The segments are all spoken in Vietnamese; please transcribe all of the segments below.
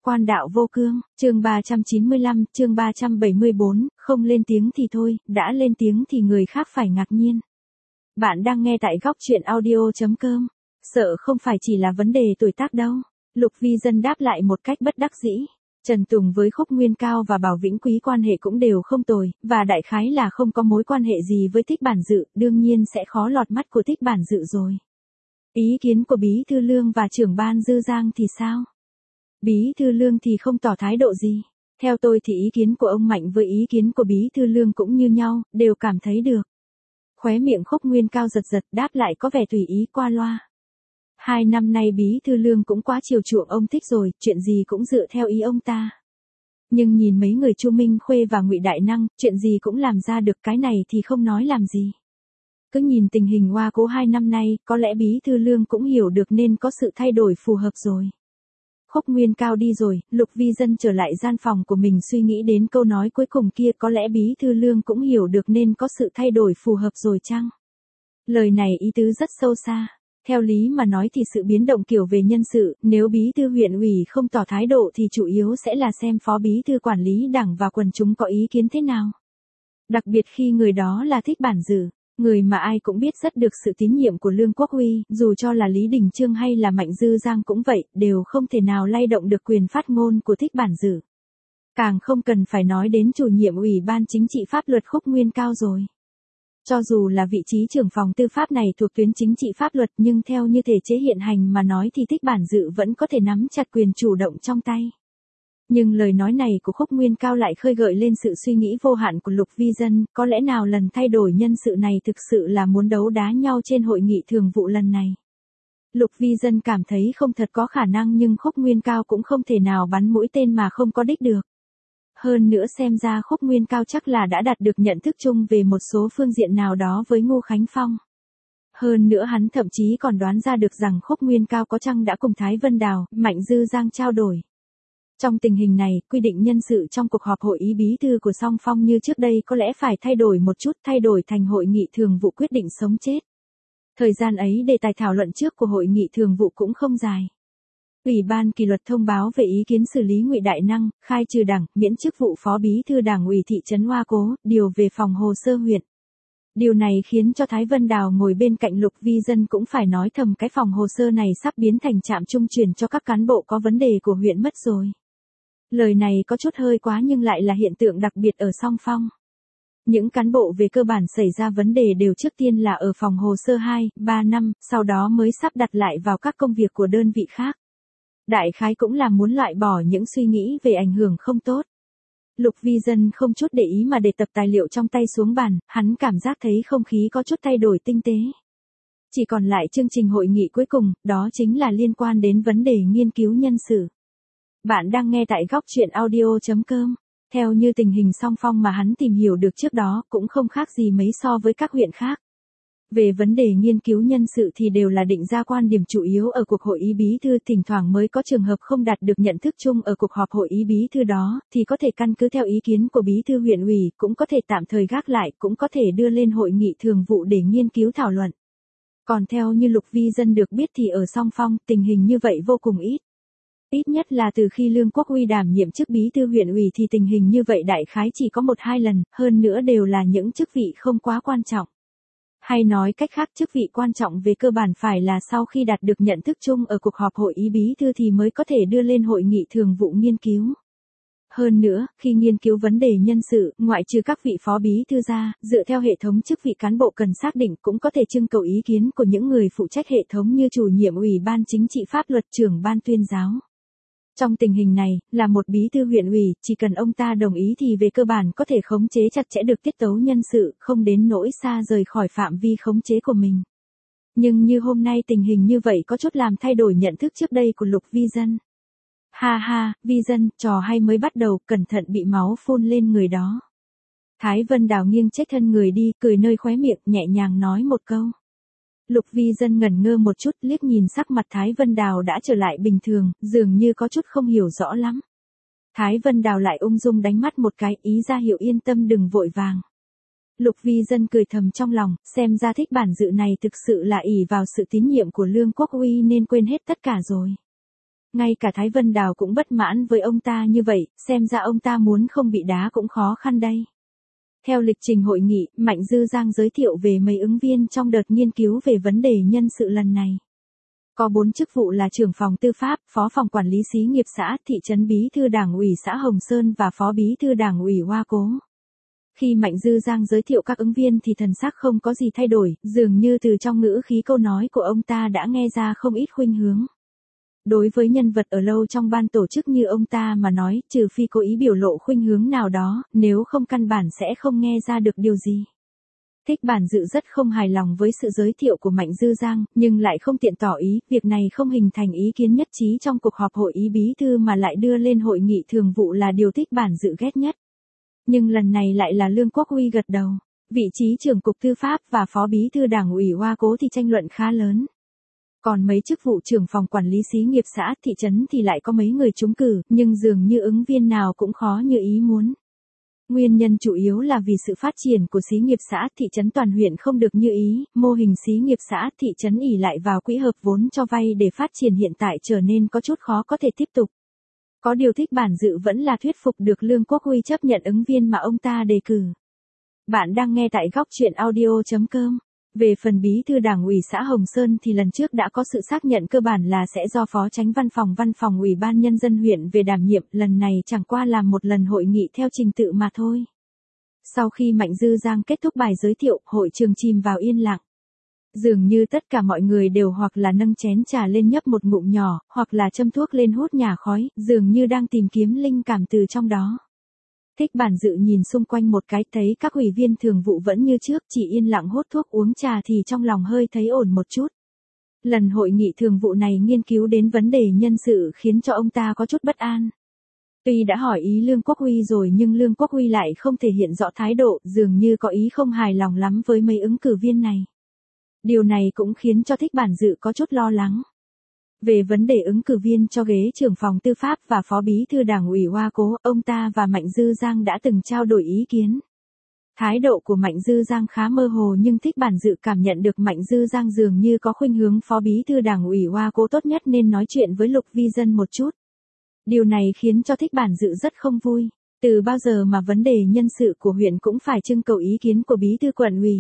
Quan đạo vô cương, chương 395, chương 374, không lên tiếng thì thôi, đã lên tiếng thì người khác phải ngạc nhiên. Bạn đang nghe tại góc chuyện audio.com. Sợ không phải chỉ là vấn đề tuổi tác đâu. Lục Vi Dân đáp lại một cách bất đắc dĩ. Trần Tùng với Khúc Nguyên Cao và Bảo Vĩnh Quý quan hệ cũng đều không tồi, và đại khái là không có mối quan hệ gì với Thích Bản Dự, đương nhiên sẽ khó lọt mắt của Thích Bản Dự rồi. Ý kiến của Bí Thư Lương và trưởng ban Dư Giang thì sao? Bí Thư Lương thì không tỏ thái độ gì. Theo tôi thì ý kiến của ông Mạnh với ý kiến của Bí Thư Lương cũng như nhau, đều cảm thấy được. Khóe miệng Khúc Nguyên Cao giật giật đáp lại có vẻ tùy ý qua loa. 2 năm nay Bí Thư Lương cũng quá chiều chuộng ông Thích rồi, chuyện gì cũng dựa theo ý ông ta. Nhưng nhìn mấy người Chu Minh Khuê và Ngụy Đại Năng, chuyện gì cũng làm ra được, cái này thì không nói làm gì. Cứ nhìn tình hình Hoa Cố 2 năm nay, có lẽ Bí Thư Lương cũng hiểu được nên có sự thay đổi phù hợp rồi. Khúc Nguyên Cao đi rồi, Lục Vi Dân trở lại gian phòng của mình suy nghĩ đến câu nói cuối cùng kia, có lẽ Bí Thư Lương cũng hiểu được nên có sự thay đổi phù hợp rồi chăng? Lời này ý tứ rất sâu xa. Theo lý mà nói thì sự biến động kiểu về nhân sự, nếu Bí Thư huyện ủy không tỏ thái độ thì chủ yếu sẽ là xem Phó Bí Thư quản lý đảng và quần chúng có ý kiến thế nào. Đặc biệt khi người đó là Thích Bản Dự, người mà ai cũng biết rất được sự tín nhiệm của Lương Quốc Huy, dù cho là Lý Đình Chương hay là Mạnh Dư Giang cũng vậy, đều không thể nào lay động được quyền phát ngôn của Thích Bản Dự. Càng không cần phải nói đến chủ nhiệm Ủy ban Chính trị Pháp luật Khúc Nguyên Cao rồi. Cho dù là vị trí trưởng phòng tư pháp này thuộc tuyến chính trị pháp luật, nhưng theo như thể chế hiện hành mà nói thì Thích Bản Dự vẫn có thể nắm chặt quyền chủ động trong tay. Nhưng lời nói này của Khúc Nguyên Cao lại khơi gợi lên sự suy nghĩ vô hạn của Lục Vi Dân, có lẽ nào lần thay đổi nhân sự này thực sự là muốn đấu đá nhau trên hội nghị thường vụ lần này. Lục Vi Dân cảm thấy không thật có khả năng, nhưng Khúc Nguyên Cao cũng không thể nào bắn mũi tên mà không có đích được. Hơn nữa xem ra Khúc Nguyên Cao chắc là đã đạt được nhận thức chung về một số phương diện nào đó với Ngô Khánh Phong. Hơn nữa hắn thậm chí còn đoán ra được rằng Khúc Nguyên Cao có chăng đã cùng Thái Vân Đào, Mạnh Dư Giang trao đổi. Trong tình hình này, quy định nhân sự trong cuộc họp hội ý bí thư của Song Phong như trước đây có lẽ phải thay đổi một chút, thay đổi thành hội nghị thường vụ quyết định sống chết. Thời gian ấy đề tài thảo luận trước của hội nghị thường vụ cũng không dài. Ủy ban kỷ luật thông báo về ý kiến xử lý Ngụy Đại Năng, khai trừ đảng, miễn chức vụ phó bí thư đảng ủy thị trấn Hoa Cố, điều về phòng hồ sơ huyện. Điều này khiến cho Thái Vân Đào ngồi bên cạnh Lục Vi Dân cũng phải nói thầm cái phòng hồ sơ này sắp biến thành trạm trung chuyển cho các cán bộ có vấn đề của huyện mất rồi. Lời này có chút hơi quá nhưng lại là hiện tượng đặc biệt ở Song Phong. Những cán bộ về cơ bản xảy ra vấn đề đều trước tiên là ở phòng hồ sơ 2, 3 năm, sau đó mới sắp đặt lại vào các công việc của đơn vị khác. Đại khái cũng là muốn loại bỏ những suy nghĩ về ảnh hưởng không tốt. Lục Vi Dân không chút để ý mà để tập tài liệu trong tay xuống bàn, hắn cảm giác thấy không khí có chút thay đổi tinh tế. Chỉ còn lại chương trình hội nghị cuối cùng, đó chính là liên quan đến vấn đề nghiên cứu nhân sự. Bạn đang nghe tại góc chuyện audio.com. Theo như tình hình Song Phong mà hắn tìm hiểu được trước đó, cũng không khác gì mấy so với các huyện khác. Về vấn đề nghiên cứu nhân sự thì đều là định ra quan điểm chủ yếu ở cuộc hội ý bí thư, thỉnh thoảng mới có trường hợp không đạt được nhận thức chung ở cuộc họp hội ý bí thư đó, thì có thể căn cứ theo ý kiến của bí thư huyện ủy, cũng có thể tạm thời gác lại, cũng có thể đưa lên hội nghị thường vụ để nghiên cứu thảo luận. Còn theo như Lục Vi Dân được biết thì ở Song Phong, tình hình như vậy vô cùng ít. Ít nhất là từ khi Lương Quốc Huy đảm nhiệm chức bí thư huyện ủy thì tình hình như vậy đại khái chỉ có 1-2 lần, hơn nữa đều là những chức vị không quá quan trọng. Hay nói cách khác, chức vị quan trọng về cơ bản phải là sau khi đạt được nhận thức chung ở cuộc họp hội ý bí thư thì mới có thể đưa lên hội nghị thường vụ nghiên cứu. Hơn nữa, khi nghiên cứu vấn đề nhân sự, ngoại trừ các vị phó bí thư ra, dựa theo hệ thống chức vị cán bộ cần xác định cũng có thể trưng cầu ý kiến của những người phụ trách hệ thống như chủ nhiệm Ủy ban Chính trị Pháp luật, trưởng ban tuyên giáo. Trong tình hình này, là một bí thư huyện ủy, chỉ cần ông ta đồng ý thì về cơ bản có thể khống chế chặt chẽ được tiết tấu nhân sự, không đến nỗi xa rời khỏi phạm vi khống chế của mình. Nhưng như hôm nay tình hình như vậy có chút làm thay đổi nhận thức trước đây của Lục Vi Dân. Ha ha, Vi Dân, trò hay mới bắt đầu, cẩn thận bị máu phun lên người đó. Thái Vân Đào nghiêng chết thân người đi, cười nơi khóe miệng, nhẹ nhàng nói một câu. Lục Vi Dân ngẩn ngơ một chút, liếc nhìn sắc mặt Thái Vân Đào đã trở lại bình thường, dường như có chút không hiểu rõ lắm. Thái Vân Đào lại ung dung đánh mắt một cái, ý ra hiệu yên tâm đừng vội vàng. Lục Vi Dân cười thầm trong lòng, xem ra Thích Bản Dự này thực sự là ỷ vào sự tín nhiệm của Lương Quốc Huy nên quên hết tất cả rồi. Ngay cả Thái Vân Đào cũng bất mãn với ông ta như vậy, xem ra ông ta muốn không bị đá cũng khó khăn đây. Theo lịch trình hội nghị, Mạnh Dư Giang giới thiệu về mấy ứng viên trong đợt nghiên cứu về vấn đề nhân sự lần này. Có 4 chức vụ là trưởng phòng tư pháp, phó phòng quản lý xí nghiệp xã, thị trấn bí thư đảng ủy xã Hồng Sơn và phó bí thư đảng ủy Hoa Cố. Khi Mạnh Dư Giang giới thiệu các ứng viên thì thần sắc không có gì thay đổi, dường như từ trong ngữ khí câu nói của ông ta đã nghe ra không ít khuynh hướng. Đối với nhân vật ở lâu trong ban tổ chức như ông ta mà nói, trừ phi cố ý biểu lộ khuynh hướng nào đó, nếu không căn bản sẽ không nghe ra được điều gì. Thích Bản Dự rất không hài lòng với sự giới thiệu của Mạnh Dư Giang, nhưng lại không tiện tỏ ý, việc này không hình thành ý kiến nhất trí trong cuộc họp hội ý bí thư mà lại đưa lên hội nghị thường vụ là điều Thích Bản Dự ghét nhất. Nhưng lần này lại là Lương Quốc Huy gật đầu. Vị trí trưởng cục tư pháp và phó bí thư đảng ủy Hoa Cố thì tranh luận khá lớn. Còn mấy chức vụ trưởng phòng quản lý xí nghiệp xã, thị trấn thì lại có mấy người trúng cử, nhưng dường như ứng viên nào cũng khó như ý muốn. Nguyên nhân chủ yếu là vì sự phát triển của xí nghiệp xã, thị trấn toàn huyện không được như ý, mô hình xí nghiệp xã, thị trấn ỷ lại vào quỹ hợp vốn cho vay để phát triển hiện tại trở nên có chút khó có thể tiếp tục. Có điều Thích Bản Dự vẫn là thuyết phục được Lương Quốc Huy chấp nhận ứng viên mà ông ta đề cử. Bạn đang nghe tại góc truyện audio.com. Về phần bí thư đảng ủy xã Hồng Sơn thì lần trước đã có sự xác nhận cơ bản là sẽ do phó chánh văn phòng ủy ban nhân dân huyện về đảm nhiệm, lần này chẳng qua là một lần hội nghị theo trình tự mà thôi. Sau khi Mạnh Dư Giang kết thúc bài giới thiệu, hội trường chìm vào yên lặng. Dường như tất cả mọi người đều hoặc là nâng chén trà lên nhấp một ngụm nhỏ, hoặc là châm thuốc lên hút nhả khói, dường như đang tìm kiếm linh cảm từ trong đó. Thích Bản Dự nhìn xung quanh một cái, thấy các ủy viên thường vụ vẫn như trước, chỉ yên lặng hút thuốc uống trà thì trong lòng hơi thấy ổn một chút. Lần hội nghị thường vụ này nghiên cứu đến vấn đề nhân sự khiến cho ông ta có chút bất an. Tuy đã hỏi ý Lương Quốc Huy rồi nhưng Lương Quốc Huy lại không thể hiện rõ thái độ, dường như có ý không hài lòng lắm với mấy ứng cử viên này. Điều này cũng khiến cho Thích Bản Dự có chút lo lắng. Về vấn đề ứng cử viên cho ghế trưởng phòng tư pháp và phó bí thư đảng ủy Hoa Cố, ông ta và Mạnh Dư Giang đã từng trao đổi ý kiến. Thái độ của Mạnh Dư Giang khá mơ hồ nhưng Thích Bản Dự cảm nhận được Mạnh Dư Giang dường như có khuynh hướng phó bí thư đảng ủy Hoa Cố tốt nhất nên nói chuyện với Lục Vi Dân một chút. Điều này khiến cho Thích Bản Dự rất không vui. Từ bao giờ mà vấn đề nhân sự của huyện cũng phải trưng cầu ý kiến của bí thư quận ủy.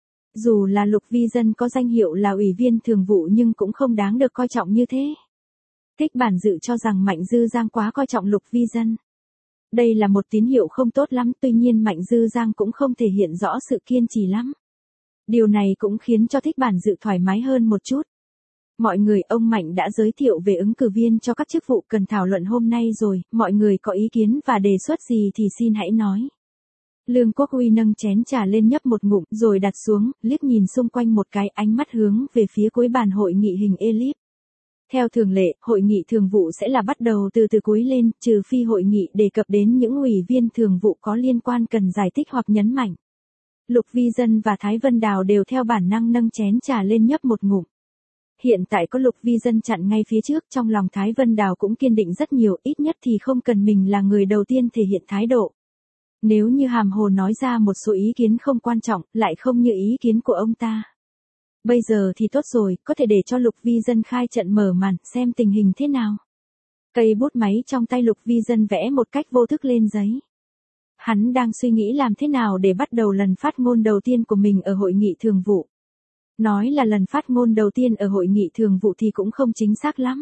Dù là Lục Vi Dân có danh hiệu là ủy viên thường vụ nhưng cũng không đáng được coi trọng như thế. Thích Bản Dự cho rằng Mạnh Dư Giang quá coi trọng Lục Vi Dân. Đây là một tín hiệu không tốt lắm, tuy nhiên Mạnh Dư Giang cũng không thể hiện rõ sự kiên trì lắm. Điều này cũng khiến cho Thích Bản Dự thoải mái hơn một chút. Mọi người, ông Mạnh đã giới thiệu về ứng cử viên cho các chức vụ cần thảo luận hôm nay rồi, mọi người có ý kiến và đề xuất gì thì xin hãy nói. Lương Quốc Huy nâng chén trà lên nhấp một ngụm rồi đặt xuống, liếc nhìn xung quanh một cái, ánh mắt hướng về phía cuối bàn hội nghị hình elip. Theo thường lệ, hội nghị thường vụ sẽ là bắt đầu từ cuối lên, trừ phi hội nghị đề cập đến những ủy viên thường vụ có liên quan cần giải thích hoặc nhấn mạnh. Lục Vi Dân và Thái Vân Đào đều theo bản năng nâng chén trà lên nhấp một ngụm. Hiện tại có Lục Vi Dân chặn ngay phía trước, trong lòng Thái Vân Đào cũng kiên định rất nhiều, ít nhất thì không cần mình là người đầu tiên thể hiện thái độ. Nếu như hàm hồ nói ra một số ý kiến không quan trọng, lại không như ý kiến của ông ta. Bây giờ thì tốt rồi, có thể để cho Lục Vi Dân khai trận mở màn, xem tình hình thế nào. Cây bút máy trong tay Lục Vi Dân vẽ một cách vô thức lên giấy. Hắn đang suy nghĩ làm thế nào để bắt đầu lần phát ngôn đầu tiên của mình ở hội nghị thường vụ. Nói là lần phát ngôn đầu tiên ở hội nghị thường vụ thì cũng không chính xác lắm.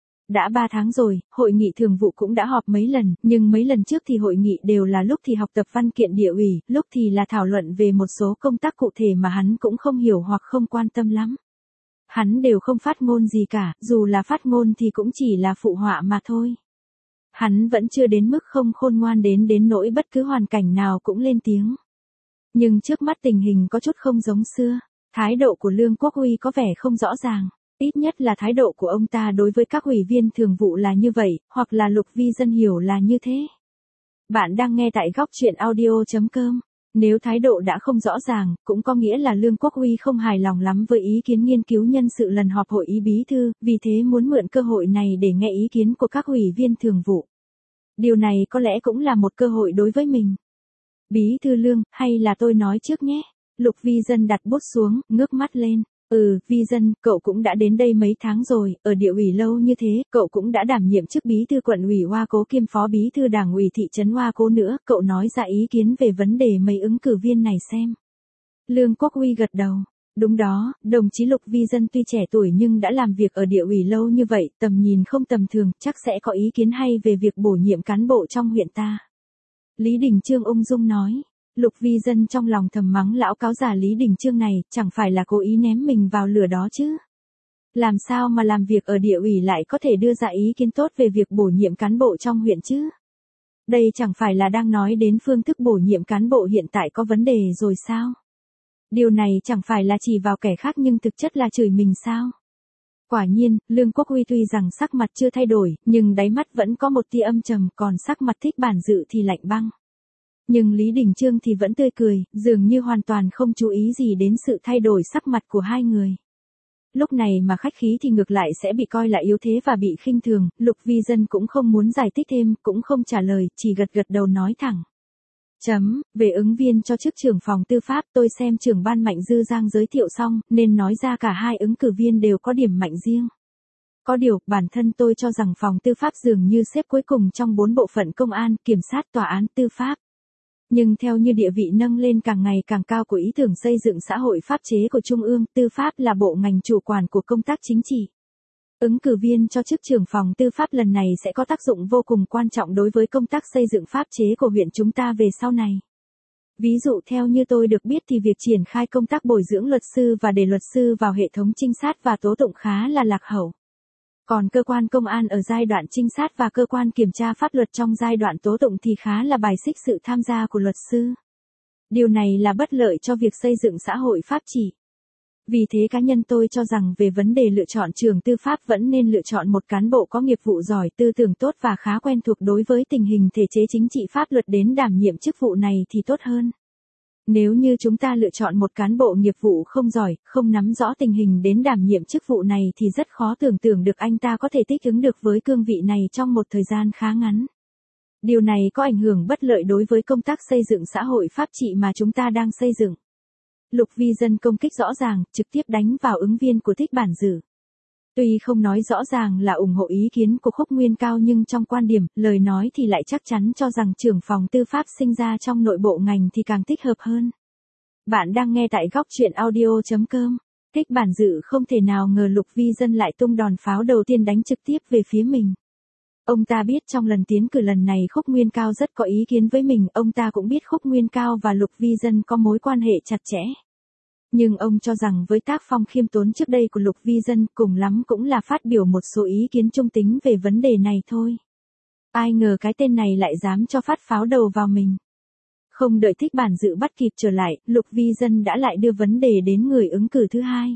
Đã 3 tháng rồi, hội nghị thường vụ cũng đã họp mấy lần, nhưng mấy lần trước thì hội nghị đều là lúc thì học tập văn kiện địa ủy, lúc thì là thảo luận về một số công tác cụ thể mà hắn cũng không hiểu hoặc không quan tâm lắm. Hắn đều không phát ngôn gì cả, dù là phát ngôn thì cũng chỉ là phụ họa mà thôi. Hắn vẫn chưa đến mức không khôn ngoan đến nỗi bất cứ hoàn cảnh nào cũng lên tiếng. Nhưng trước mắt tình hình có chút không giống xưa, thái độ của Lương Quốc Huy có vẻ không rõ ràng. Ít nhất là thái độ của ông ta đối với các ủy viên thường vụ là như vậy, hoặc là Lục Vi Dân hiểu là như thế. Bạn đang nghe tại góc truyện audio.com. Nếu thái độ đã không rõ ràng, cũng có nghĩa là Lương Quốc Huy không hài lòng lắm với ý kiến nghiên cứu nhân sự lần họp hội ý bí thư, vì thế muốn mượn cơ hội này để nghe ý kiến của các ủy viên thường vụ. Điều này có lẽ cũng là một cơ hội đối với mình. Bí thư Lương, hay là tôi nói trước nhé. Lục Vi Dân đặt bút xuống, ngước mắt lên. Vi Dân, cậu cũng đã đến đây mấy tháng rồi, ở địa ủy lâu như thế, cậu cũng đã đảm nhiệm chức bí thư quận ủy Hoa Cố kiêm phó bí thư đảng ủy thị trấn Hoa Cố nữa, cậu nói ra ý kiến về vấn đề mấy ứng cử viên này xem. Lương Quốc Huy gật đầu. Đúng đó, đồng chí Lục Vi Dân tuy trẻ tuổi nhưng đã làm việc ở địa ủy lâu như vậy, tầm nhìn không tầm thường, chắc sẽ có ý kiến hay về việc bổ nhiệm cán bộ trong huyện ta. Lý Đình Chương ung dung nói. Lục Vi Dân trong lòng thầm mắng lão cáo già Lý Đình Chương này, chẳng phải là cố ý ném mình vào lửa đó chứ. Làm sao mà làm việc ở địa ủy lại có thể đưa ra ý kiến tốt về việc bổ nhiệm cán bộ trong huyện chứ? Đây chẳng phải là đang nói đến phương thức bổ nhiệm cán bộ hiện tại có vấn đề rồi sao? Điều này chẳng phải là chỉ vào kẻ khác nhưng thực chất là chửi mình sao? Quả nhiên, Lương Quốc Huy tuy rằng sắc mặt chưa thay đổi, nhưng đáy mắt vẫn có một tia âm trầm, còn sắc mặt Thích Bản Dự thì lạnh băng. Nhưng Lý Đình Chương thì vẫn tươi cười, dường như hoàn toàn không chú ý gì đến sự thay đổi sắc mặt của hai người. Lúc này mà khách khí thì ngược lại sẽ bị coi là yếu thế và bị khinh thường, Lục Vi Dân cũng không muốn giải thích thêm, cũng không trả lời, chỉ gật gật đầu nói thẳng. Về ứng viên cho chức trưởng phòng tư pháp, tôi xem trưởng ban Mạnh Dư Giang giới thiệu xong, nên nói ra cả hai ứng cử viên đều có điểm mạnh riêng. Có điều, bản thân tôi cho rằng phòng tư pháp dường như xếp cuối cùng trong 4 bộ phận công an, kiểm sát, tòa án, tư pháp. Nhưng theo như địa vị nâng lên càng ngày càng cao của ý tưởng xây dựng xã hội pháp chế của Trung ương, tư pháp là bộ ngành chủ quản của công tác chính trị. Ứng cử viên cho chức trưởng phòng tư pháp lần này sẽ có tác dụng vô cùng quan trọng đối với công tác xây dựng pháp chế của huyện chúng ta về sau này. Ví dụ theo như tôi được biết thì việc triển khai công tác bồi dưỡng luật sư và để luật sư vào hệ thống trinh sát và tố tụng khá là lạc hậu. Còn cơ quan công an ở giai đoạn trinh sát và cơ quan kiểm tra pháp luật trong giai đoạn tố tụng thì khá là bài xích sự tham gia của luật sư. Điều này là bất lợi cho việc xây dựng xã hội pháp trị. Vì thế cá nhân tôi cho rằng về vấn đề lựa chọn trường tư pháp vẫn nên lựa chọn một cán bộ có nghiệp vụ giỏi, tư tưởng tốt và khá quen thuộc đối với tình hình thể chế chính trị pháp luật đến đảm nhiệm chức vụ này thì tốt hơn. Nếu như chúng ta lựa chọn một cán bộ nghiệp vụ không giỏi, không nắm rõ tình hình đến đảm nhiệm chức vụ này thì rất khó tưởng tượng được anh ta có thể thích ứng được với cương vị này trong một thời gian khá ngắn. Điều này có ảnh hưởng bất lợi đối với công tác xây dựng xã hội pháp trị mà chúng ta đang xây dựng. Lục Vi Dân công kích rõ ràng, trực tiếp đánh vào ứng viên của Thích Bản Dự. Tuy không nói rõ ràng là ủng hộ ý kiến của Khúc Nguyên Cao nhưng trong quan điểm, lời nói thì lại chắc chắn cho rằng trưởng phòng tư pháp sinh ra trong nội bộ ngành thì càng thích hợp hơn. Bạn đang nghe tại góc truyện audio.com. Thích Bản Dự không thể nào ngờ Lục Vi Dân lại tung đòn pháo đầu tiên đánh trực tiếp về phía mình. Ông ta biết trong lần tiến cử lần này Khúc Nguyên Cao rất có ý kiến với mình, ông ta cũng biết Khúc Nguyên Cao và Lục Vi Dân có mối quan hệ chặt chẽ. Nhưng ông cho rằng với tác phong khiêm tốn trước đây của Lục Vi Dân cùng lắm cũng là phát biểu một số ý kiến trung tính về vấn đề này thôi. Ai ngờ cái tên này lại dám cho phát pháo đầu vào mình. Không đợi Thích Bản Dự bắt kịp trở lại, Lục Vi Dân đã lại đưa vấn đề đến người ứng cử thứ hai.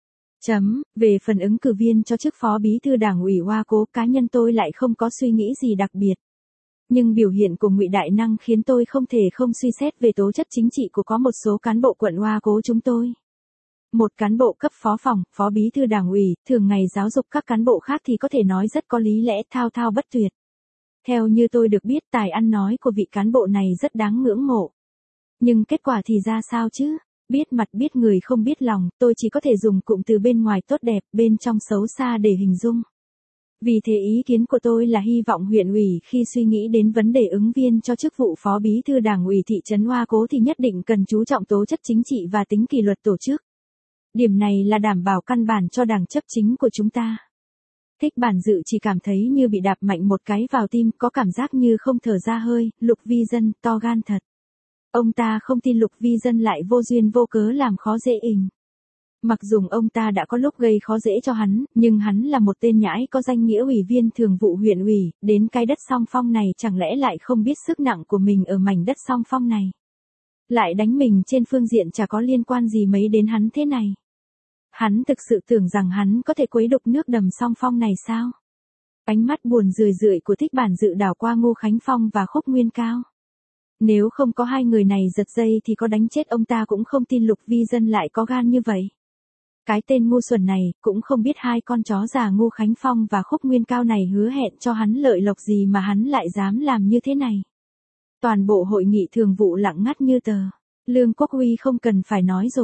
Về phần ứng cử viên cho chức phó bí thư đảng ủy Hoa Cố, cá nhân tôi lại không có suy nghĩ gì đặc biệt. Nhưng biểu hiện của Ngụy Đại Năng khiến tôi không thể không suy xét về tố chất chính trị của có một số cán bộ quận Hoa Cố chúng tôi. Một cán bộ cấp phó phòng, phó bí thư đảng ủy, thường ngày giáo dục các cán bộ khác thì có thể nói rất có lý lẽ, thao thao bất tuyệt. Theo như tôi được biết tài ăn nói của vị cán bộ này rất đáng ngưỡng mộ. Nhưng kết quả thì ra sao chứ? Biết mặt biết người không biết lòng, tôi chỉ có thể dùng cụm từ bên ngoài tốt đẹp, bên trong xấu xa để hình dung. Vì thế ý kiến của tôi là hy vọng huyện ủy khi suy nghĩ đến vấn đề ứng viên cho chức vụ phó bí thư đảng ủy thị trấn Hoa Cố thì nhất định cần chú trọng tố chất chính trị và tính kỷ luật tổ chức. Điểm này là đảm bảo căn bản cho đảng chấp chính của chúng ta. Thích Bản Dự chỉ cảm thấy như bị đạp mạnh một cái vào tim, có cảm giác như không thở ra hơi. Lục Vi Dân to gan thật. Ông ta không tin Lục Vi Dân lại vô duyên vô cớ làm khó dễ mình. Mặc dù ông ta đã có lúc gây khó dễ cho hắn, nhưng hắn là một tên nhãi có danh nghĩa ủy viên thường vụ huyện ủy, đến cái đất Song Phong này chẳng lẽ lại không biết sức nặng của mình ở mảnh đất Song Phong này. Lại đánh mình trên phương diện chả có liên quan gì mấy đến hắn thế này. Hắn thực sự tưởng rằng hắn có thể quấy đục nước đầm Song Phong này sao? Ánh mắt buồn rười rượi của Thích Bản Dự đảo qua Ngô Khánh Phong và Khúc Nguyên Cao. Nếu không có hai người này giật dây thì có đánh chết ông ta cũng không tin Lục Vi Dân lại có gan như vậy. Cái tên ngu xuẩn này, cũng không biết hai con chó già Ngô Khánh Phong và Khúc Nguyên Cao này hứa hẹn cho hắn lợi lộc gì mà hắn lại dám làm như thế này. Toàn bộ hội nghị thường vụ lặng ngắt như tờ. Lương Quốc Huy không cần phải nói rồi.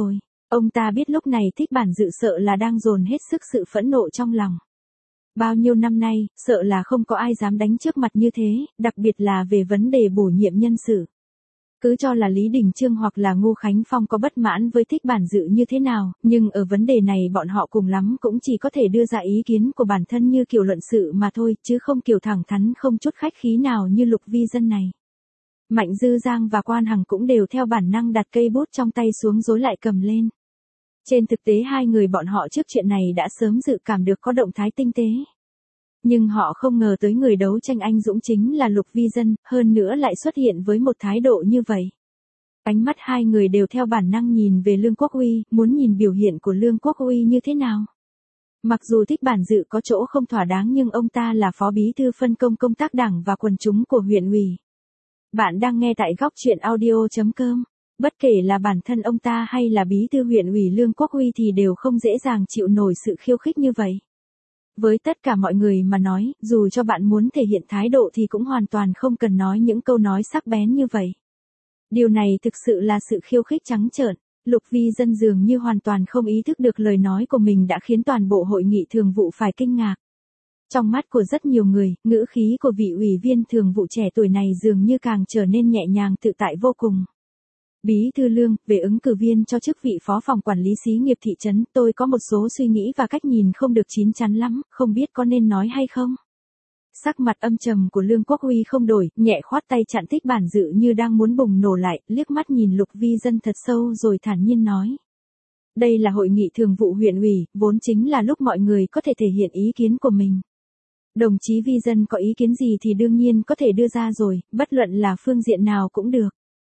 Ông ta biết lúc này Thích Bản Dự sợ là đang dồn hết sức sự phẫn nộ trong lòng. Bao nhiêu năm nay, sợ là không có ai dám đánh trước mặt như thế, đặc biệt là về vấn đề bổ nhiệm nhân sự. Cứ cho là Lý Đình Chương hoặc là Ngô Khánh Phong có bất mãn với Thích Bản Dự như thế nào, nhưng ở vấn đề này bọn họ cùng lắm cũng chỉ có thể đưa ra ý kiến của bản thân như kiểu luận sự mà thôi, chứ không kiểu thẳng thắn không chút khách khí nào như Lục Vi Dân này. Mạnh Dư Giang và Quan Hằng cũng đều theo bản năng đặt cây bút trong tay xuống rồi lại cầm lên. Trên thực tế hai người bọn họ trước chuyện này đã sớm dự cảm được có động thái tinh tế. Nhưng họ không ngờ tới người đấu tranh anh dũng chính là Lục Vi Dân, hơn nữa lại xuất hiện với một thái độ như vậy. Ánh mắt hai người đều theo bản năng nhìn về Lương Quốc Uy, muốn nhìn biểu hiện của Lương Quốc Uy như thế nào. Mặc dù Thích Bản Dự có chỗ không thỏa đáng nhưng ông ta là phó bí thư phân công công tác đảng và quần chúng của huyện ủy. Bạn đang nghe tại góc truyện audio.com. Bất kể là bản thân ông ta hay là bí thư huyện ủy Lương Quốc Uy thì đều không dễ dàng chịu nổi sự khiêu khích như vậy. Với tất cả mọi người mà nói, dù cho bạn muốn thể hiện thái độ thì cũng hoàn toàn không cần nói những câu nói sắc bén như vậy. Điều này thực sự là sự khiêu khích trắng trợn. Lục Vi Dân dường như hoàn toàn không ý thức được lời nói của mình đã khiến toàn bộ hội nghị thường vụ phải kinh ngạc. Trong mắt của rất nhiều người, ngữ khí của vị ủy viên thường vụ trẻ tuổi này dường như càng trở nên nhẹ nhàng tự tại vô cùng. Bí thư Lương, về ứng cử viên cho chức vị phó phòng quản lý xí nghiệp thị trấn, tôi có một số suy nghĩ và cách nhìn không được chín chắn lắm, không biết có nên nói hay không. Sắc mặt âm trầm của Lương Quốc Uy không đổi, nhẹ khoát tay chặn Thích Bản Dự như đang muốn bùng nổ lại, liếc mắt nhìn Lục Vi Dân thật sâu rồi thản nhiên nói. Đây là hội nghị thường vụ huyện ủy, vốn chính là lúc mọi người có thể thể hiện ý kiến của mình. Đồng chí Vi Dân có ý kiến gì thì đương nhiên có thể đưa ra rồi, bất luận là phương diện nào cũng được.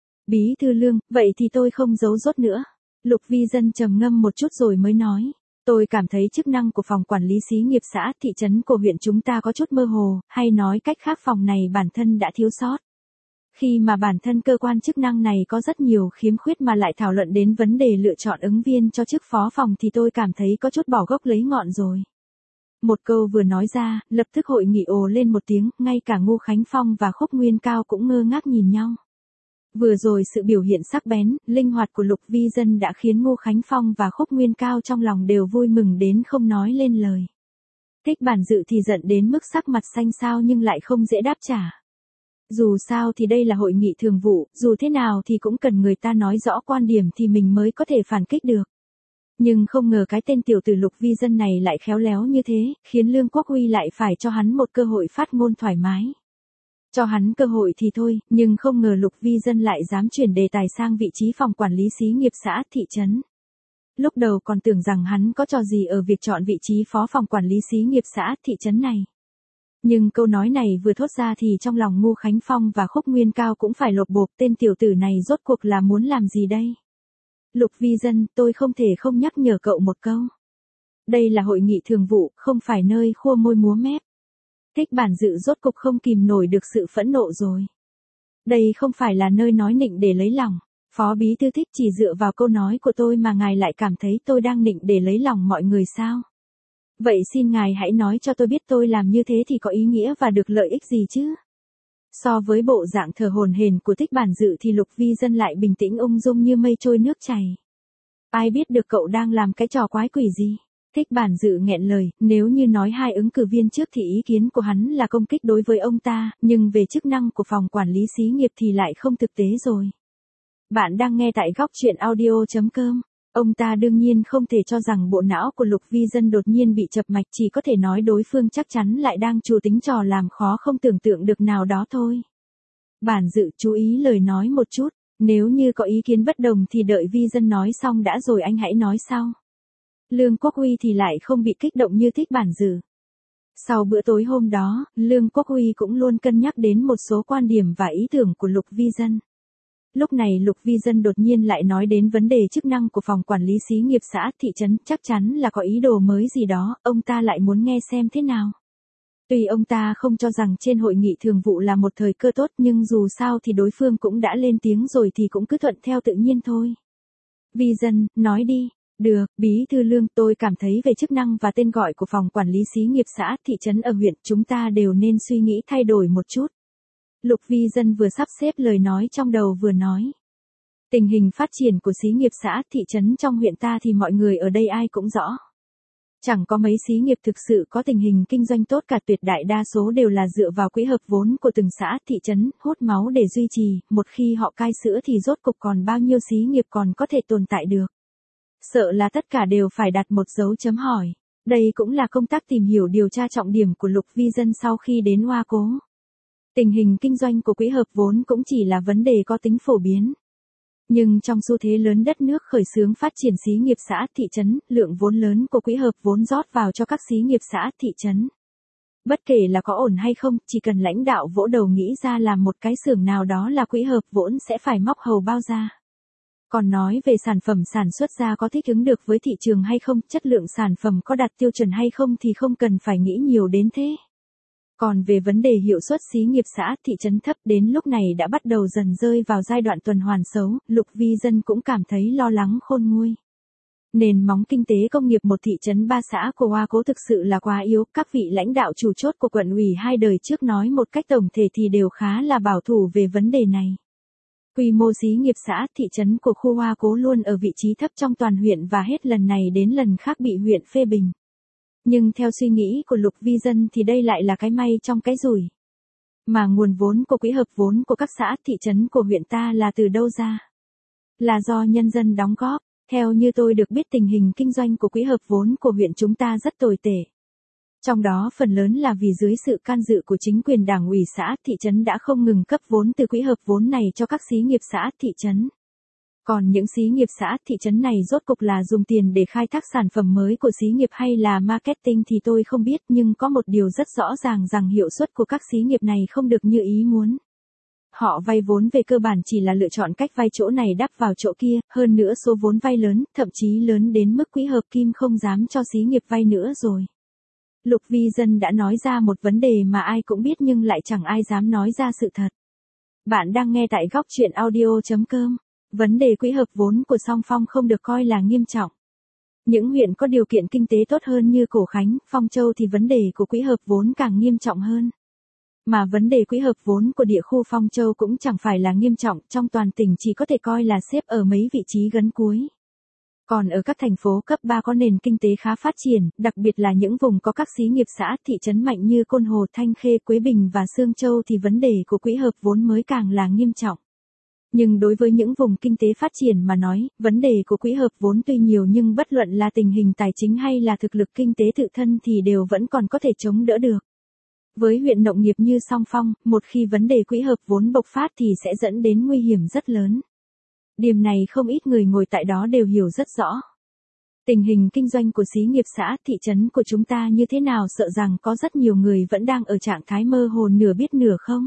Bí thư Lương, vậy thì tôi không giấu dốt nữa. Lục Vi Dân trầm ngâm một chút rồi mới nói. Tôi cảm thấy chức năng của phòng quản lý xí nghiệp xã, thị trấn của huyện chúng ta có chút mơ hồ, hay nói cách khác phòng này bản thân đã thiếu sót. Khi mà bản thân cơ quan chức năng này có rất nhiều khiếm khuyết mà lại thảo luận đến vấn đề lựa chọn ứng viên cho chức phó phòng thì tôi cảm thấy có chút bỏ gốc lấy ngọn rồi. Một câu vừa nói ra, lập tức hội nghị ồ lên một tiếng, ngay cả Ngô Khánh Phong và Khúc Nguyên Cao cũng ngơ ngác nhìn nhau. Vừa rồi sự biểu hiện sắc bén, linh hoạt của Lục Vi Dân đã khiến Ngô Khánh Phong và Khúc Nguyên Cao trong lòng đều vui mừng đến không nói lên lời. Thích Bản Dự thì giận đến mức sắc mặt xanh xao nhưng lại không dễ đáp trả. Dù sao thì đây là hội nghị thường vụ, dù thế nào thì cũng cần người ta nói rõ quan điểm thì mình mới có thể phản kích được. Nhưng không ngờ cái tên tiểu tử Lục Vi Dân này lại khéo léo như thế, khiến Lương Quốc Uy lại phải cho hắn một cơ hội phát ngôn thoải mái. Cho hắn cơ hội thì thôi, nhưng không ngờ Lục Vi Dân lại dám chuyển đề tài sang vị trí phòng quản lý xí nghiệp xã, thị trấn. Lúc đầu còn tưởng rằng hắn có trò gì ở việc chọn vị trí phó phòng quản lý xí nghiệp xã, thị trấn này. Nhưng câu nói này vừa thốt ra thì trong lòng Ngô Khánh Phong và Khúc Nguyên Cao cũng phải lột bột, tên tiểu tử này rốt cuộc là muốn làm gì đây? Lục Vi Dân, tôi không thể không nhắc nhở cậu một câu. Đây là hội nghị thường vụ, không phải nơi khua môi múa mép. Thích Bản Dự rốt cục không kìm nổi được sự phẫn nộ rồi. Đây không phải là nơi nói nịnh để lấy lòng. Phó bí thư Thích, chỉ dựa vào câu nói của tôi mà ngài lại cảm thấy tôi đang nịnh để lấy lòng mọi người sao? Vậy xin ngài hãy nói cho tôi biết tôi làm như thế thì có ý nghĩa và được lợi ích gì chứ? So với bộ dạng thờ hổn hển của Thích Bản Dự thì Lục Vi Dân lại bình tĩnh ung dung như mây trôi nước chảy. Ai biết được cậu đang làm cái trò quái quỷ gì? Thích Bản Dự nghẹn lời, nếu như nói hai ứng cử viên trước thì ý kiến của hắn là công kích đối với ông ta, nhưng về chức năng của phòng quản lý xí nghiệp thì lại không thực tế rồi. Bạn đang nghe tại góc truyện audio.com. Ông ta đương nhiên không thể cho rằng bộ não của Lục Vi Dân đột nhiên bị chập mạch, chỉ có thể nói đối phương chắc chắn lại đang chủ tính trò làm khó không tưởng tượng được nào đó thôi. Bản Dự chú ý lời nói một chút, nếu như có ý kiến bất đồng thì đợi Vi Dân nói xong đã rồi anh hãy nói sau. Lương Quốc Uy thì lại không bị kích động như Thích Bản Dự. Sau bữa tối hôm đó, Lương Quốc Uy cũng luôn cân nhắc đến một số quan điểm và ý tưởng của Lục Vi Dân. Lúc này Lục Vi Dân đột nhiên lại nói đến vấn đề chức năng của phòng quản lý xí nghiệp xã, thị trấn, chắc chắn là có ý đồ mới gì đó, ông ta lại muốn nghe xem thế nào. Tuy ông ta không cho rằng trên hội nghị thường vụ là một thời cơ tốt nhưng dù sao thì đối phương cũng đã lên tiếng rồi thì cũng cứ thuận theo tự nhiên thôi. Vi Dân, nói đi. Được, Bí thư Lương, tôi cảm thấy về chức năng và tên gọi của phòng quản lý xí nghiệp xã, thị trấn ở huyện chúng ta đều nên suy nghĩ thay đổi một chút. Lục Vi Dân vừa sắp xếp lời nói trong đầu vừa nói. Tình hình phát triển của xí nghiệp xã, thị trấn trong huyện ta thì mọi người ở đây ai cũng rõ. Chẳng có mấy xí nghiệp thực sự có tình hình kinh doanh tốt cả, tuyệt đại đa số đều là dựa vào quỹ hợp vốn của từng xã, thị trấn, hút máu để duy trì, một khi họ cai sữa thì rốt cục còn bao nhiêu xí nghiệp còn có thể tồn tại được. Sợ là tất cả đều phải đặt một dấu chấm hỏi. Đây cũng là công tác tìm hiểu điều tra trọng điểm của Lục Vi Dân sau khi đến Hoa Cố. Tình hình kinh doanh của quỹ hợp vốn cũng chỉ là vấn đề có tính phổ biến. Nhưng trong xu thế lớn đất nước khởi xướng phát triển xí nghiệp xã, thị trấn, lượng vốn lớn của quỹ hợp vốn rót vào cho các xí nghiệp xã, thị trấn. Bất kể là có ổn hay không, chỉ cần lãnh đạo vỗ đầu nghĩ ra làm một cái xưởng nào đó là quỹ hợp vốn sẽ phải móc hầu bao ra. Còn nói về sản phẩm sản xuất ra có thích ứng được với thị trường hay không, chất lượng sản phẩm có đạt tiêu chuẩn hay không thì không cần phải nghĩ nhiều đến thế. Còn về vấn đề hiệu suất xí nghiệp xã, thị trấn thấp đến lúc này đã bắt đầu dần rơi vào giai đoạn tuần hoàn xấu, Lục Vi Dân cũng cảm thấy lo lắng khôn nguôi. Nền móng kinh tế công nghiệp một thị trấn 3 xã của Hoa Cố thực sự là quá yếu, các vị lãnh đạo chủ chốt của quận ủy hai đời trước nói một cách tổng thể thì đều khá là bảo thủ về vấn đề này. Quy mô xí nghiệp xã, thị trấn của khu Hoa Cố luôn ở vị trí thấp trong toàn huyện và hết lần này đến lần khác bị huyện phê bình. Nhưng theo suy nghĩ của Lục Vi Dân thì đây lại là cái may trong cái rủi. Mà nguồn vốn của quỹ hợp vốn của các xã, thị trấn của huyện ta là từ đâu ra? Là do nhân dân đóng góp. Theo như tôi được biết tình hình kinh doanh của quỹ hợp vốn của huyện chúng ta rất tồi tệ. Trong đó phần lớn là vì dưới sự can dự của chính quyền đảng ủy xã, thị trấn đã không ngừng cấp vốn từ quỹ hợp vốn này cho các xí nghiệp xã, thị trấn. Còn những xí nghiệp xã, thị trấn này rốt cục là dùng tiền để khai thác sản phẩm mới của xí nghiệp hay là marketing thì tôi không biết, nhưng có một điều rất rõ ràng rằng hiệu suất của các xí nghiệp này không được như ý muốn. Họ vay vốn về cơ bản chỉ là lựa chọn cách vay chỗ này đắp vào chỗ kia, hơn nữa số vốn vay lớn, thậm chí lớn đến mức quỹ hợp kim không dám cho xí nghiệp vay nữa rồi. Lục Vi Dân đã nói ra một vấn đề mà ai cũng biết nhưng lại chẳng ai dám nói ra sự thật. Bạn đang nghe tại góc truyện audio.com. Vấn đề quỹ hợp vốn của Song Phong không được coi là nghiêm trọng. Những huyện có điều kiện kinh tế tốt hơn như Cổ Khánh, Phong Châu thì vấn đề của quỹ hợp vốn càng nghiêm trọng hơn. Mà vấn đề quỹ hợp vốn của địa khu Phong Châu cũng chẳng phải là nghiêm trọng, trong toàn tỉnh chỉ có thể coi là xếp ở mấy vị trí gần cuối. Còn ở các thành phố cấp 3 có nền kinh tế khá phát triển, đặc biệt là những vùng có các xí nghiệp xã, thị trấn mạnh như Côn Hồ, Thanh Khê, Quế Bình và Sương Châu thì vấn đề của quỹ hợp vốn mới càng là nghiêm trọng. Nhưng đối với những vùng kinh tế phát triển mà nói, vấn đề của quỹ hợp vốn tuy nhiều nhưng bất luận là tình hình tài chính hay là thực lực kinh tế tự thân thì đều vẫn còn có thể chống đỡ được. Với huyện nông nghiệp như Song Phong, một khi vấn đề quỹ hợp vốn bộc phát thì sẽ dẫn đến nguy hiểm rất lớn. Điểm này không ít người ngồi tại đó đều hiểu rất rõ. Tình hình kinh doanh của xí nghiệp xã, thị trấn của chúng ta như thế nào sợ rằng có rất nhiều người vẫn đang ở trạng thái mơ hồ nửa biết nửa không.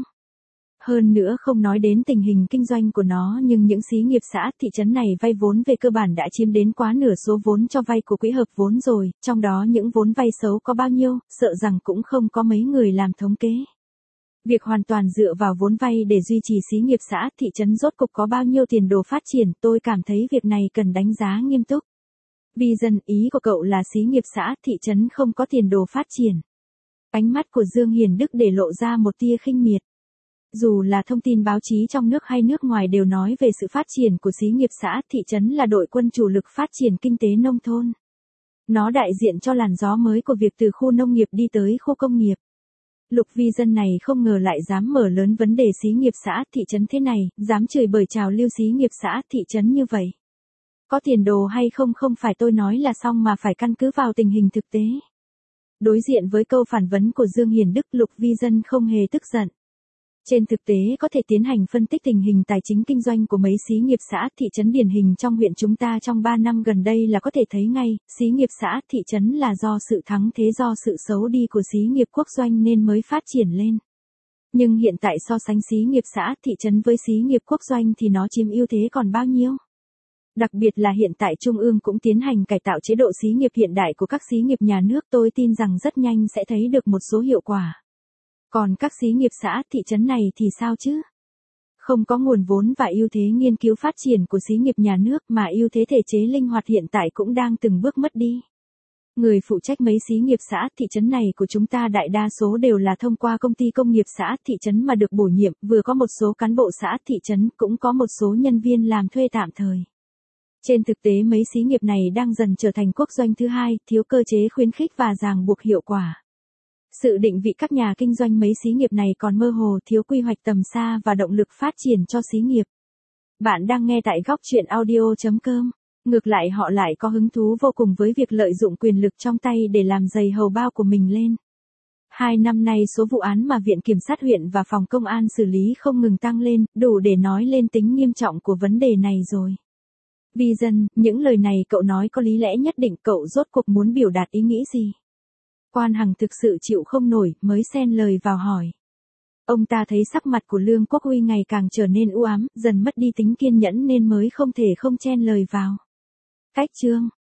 Hơn nữa không nói đến tình hình kinh doanh của nó nhưng những xí nghiệp xã, thị trấn này vay vốn về cơ bản đã chiếm đến quá nửa số vốn cho vay của quỹ hợp vốn rồi, trong đó những vốn vay xấu có bao nhiêu, sợ rằng cũng không có mấy người làm thống kế. Việc hoàn toàn dựa vào vốn vay để duy trì xí nghiệp xã, thị trấn rốt cục có bao nhiêu tiền đồ phát triển, tôi cảm thấy việc này cần đánh giá nghiêm túc. Vi Dân, ý của cậu là xí nghiệp xã, thị trấn không có tiền đồ phát triển. Ánh mắt của Dương Hiền Đức để lộ ra một tia khinh miệt. Dù là thông tin báo chí trong nước hay nước ngoài đều nói về sự phát triển của xí nghiệp xã, thị trấn là đội quân chủ lực phát triển kinh tế nông thôn. Nó đại diện cho làn gió mới của việc từ khu nông nghiệp đi tới khu công nghiệp. Lục Vi Dân này không ngờ lại dám mở lớn vấn đề xí nghiệp xã, thị trấn thế này, dám chửi bới trào lưu xí nghiệp xã, thị trấn như vậy. Có tiền đồ hay không không phải tôi nói là xong mà phải căn cứ vào tình hình thực tế. Đối diện với câu phản vấn của Dương Hiền Đức, Lục Vi Dân không hề tức giận. Trên thực tế có thể tiến hành phân tích tình hình tài chính kinh doanh của mấy xí nghiệp xã, thị trấn điển hình trong huyện chúng ta trong 3 năm gần đây là có thể thấy ngay, xí nghiệp xã, thị trấn là do sự thắng thế do sự xấu đi của xí nghiệp quốc doanh nên mới phát triển lên. Nhưng hiện tại so sánh xí nghiệp xã, thị trấn với xí nghiệp quốc doanh thì nó chiếm ưu thế còn bao nhiêu? Đặc biệt là hiện tại Trung ương cũng tiến hành cải tạo chế độ xí nghiệp hiện đại của các xí nghiệp nhà nước, tôi tin rằng rất nhanh sẽ thấy được một số hiệu quả. Còn các xí nghiệp xã, thị trấn này thì sao chứ? Không có nguồn vốn và ưu thế nghiên cứu phát triển của xí nghiệp nhà nước mà ưu thế thể chế linh hoạt hiện tại cũng đang từng bước mất đi. Người phụ trách mấy xí nghiệp xã, thị trấn này của chúng ta đại đa số đều là thông qua công ty công nghiệp xã, thị trấn mà được bổ nhiệm, vừa có một số cán bộ xã, thị trấn, cũng có một số nhân viên làm thuê tạm thời. Trên thực tế mấy xí nghiệp này đang dần trở thành quốc doanh thứ hai, thiếu cơ chế khuyến khích và ràng buộc hiệu quả. Sự định vị các nhà kinh doanh mấy xí nghiệp này còn mơ hồ, thiếu quy hoạch tầm xa và động lực phát triển cho xí nghiệp. Bạn đang nghe tại góc chuyện audio.com. Ngược lại họ lại có hứng thú vô cùng với việc lợi dụng quyền lực trong tay để làm dày hầu bao của mình lên. 2 năm nay số vụ án mà Viện Kiểm sát huyện và Phòng Công an xử lý không ngừng tăng lên, đủ để nói lên tính nghiêm trọng của vấn đề này rồi. Vì dân, những lời này cậu nói có lý lẽ nhất định, cậu rốt cuộc muốn biểu đạt ý nghĩ gì? Quan Hằng thực sự chịu không nổi, mới xen lời vào hỏi. Ông ta thấy sắc mặt của Lương Quốc Huy ngày càng trở nên u ám, dần mất đi tính kiên nhẫn nên mới không thể không chen lời vào. Cách chương